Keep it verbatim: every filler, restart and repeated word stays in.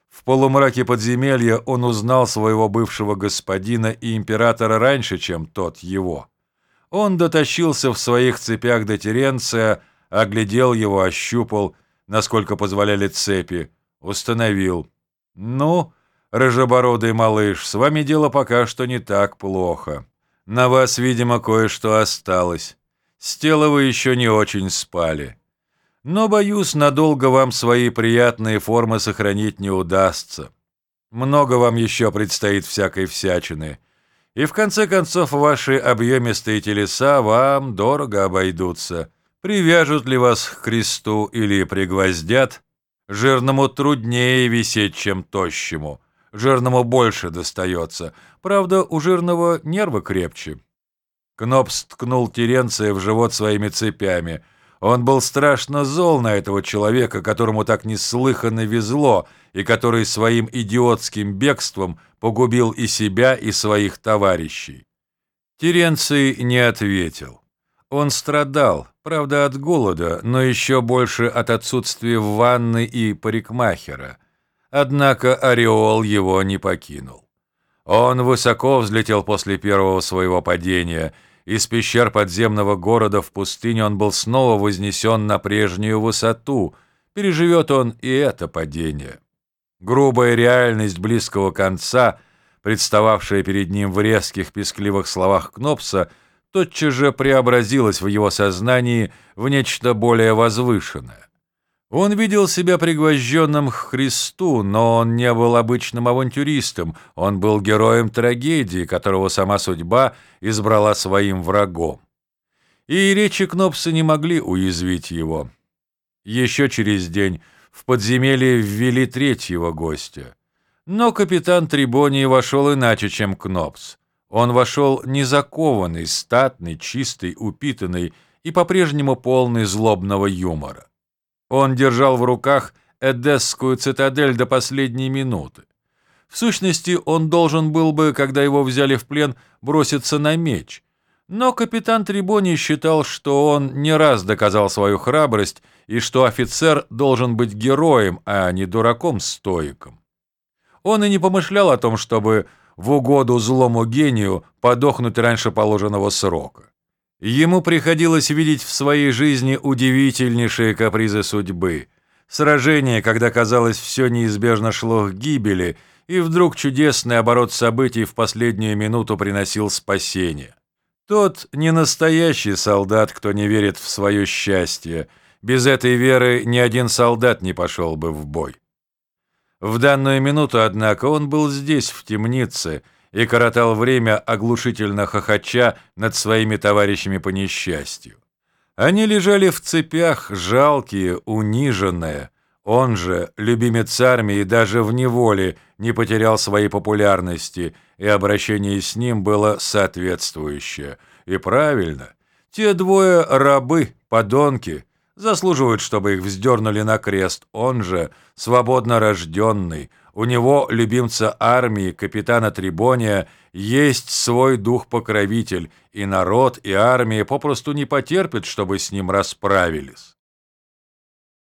В полумраке подземелья он узнал своего бывшего господина и императора раньше, чем тот его. Он дотащился в своих цепях до Теренция, оглядел его, ощупал, насколько позволяли цепи, установил. «Ну, рыжебородый малыш, с вами дело пока что не так плохо. На вас, видимо, кое-что осталось. С тела вы еще не очень спали. Но, боюсь, надолго вам свои приятные формы сохранить не удастся. Много вам еще предстоит всякой всячины. И в конце концов ваши объемистые телеса вам дорого обойдутся. Привяжут ли вас к кресту или пригвоздят? Жирному труднее висеть, чем тощему. Жирному больше достается. Правда, у жирного нервы крепче». Кнопс ткнул Теренция в живот своими цепями. Он был страшно зол на этого человека, которому так неслыханно везло, и который своим идиотским бегством погубил и себя, и своих товарищей. Теренций не ответил. Он страдал, правда, от голода, но еще больше от отсутствия ванны и парикмахера. Однако ореол его не покинул. Он высоко взлетел после первого своего падения. Из пещер подземного города в пустыню он был снова вознесен на прежнюю высоту. Переживет он и это падение. Грубая реальность близкого конца, представавшая перед ним в резких пескливых словах Кнопса, тотчас же преобразилась в его сознании в нечто более возвышенное. Он видел себя пригвожденным к Христу, но он не был обычным авантюристом, он был героем трагедии, которого сама судьба избрала своим врагом. И речи Кнопса не могли уязвить его. Еще через день в подземелье ввели третьего гостя. Но капитан Трибоний вошел иначе, чем Кнопс. Он вошел незакованный, статный, чистый, упитанный и по-прежнему полный злобного юмора. Он держал в руках Эдесскую цитадель до последней минуты. В сущности, он должен был бы, когда его взяли в плен, броситься на меч. Но капитан Трибоний считал, что он не раз доказал свою храбрость и что офицер должен быть героем, а не дураком-стоиком. Он и не помышлял о том, чтобы в угоду злому гению подохнуть раньше положенного срока. Ему приходилось видеть в своей жизни удивительнейшие капризы судьбы. Сражения, когда, казалось, все неизбежно шло к гибели, и вдруг чудесный оборот событий в последнюю минуту приносил спасение. Тот не настоящий солдат, кто не верит в свое счастье. Без этой веры ни один солдат не пошел бы в бой. В данную минуту, однако, он был здесь, в темнице, и коротал время, оглушительно хохоча над своими товарищами по несчастью. Они лежали в цепях, жалкие, униженные. Он же, любимец армии, даже в неволе не потерял своей популярности, и обращение с ним было соответствующее. И правильно, те двое рабы, подонки, заслуживают, чтобы их вздернули на крест. Он же, свободно рожденный, у него, любимца армии, капитана Трибония, есть свой дух-покровитель, и народ, и армия попросту не потерпят, чтобы с ним расправились.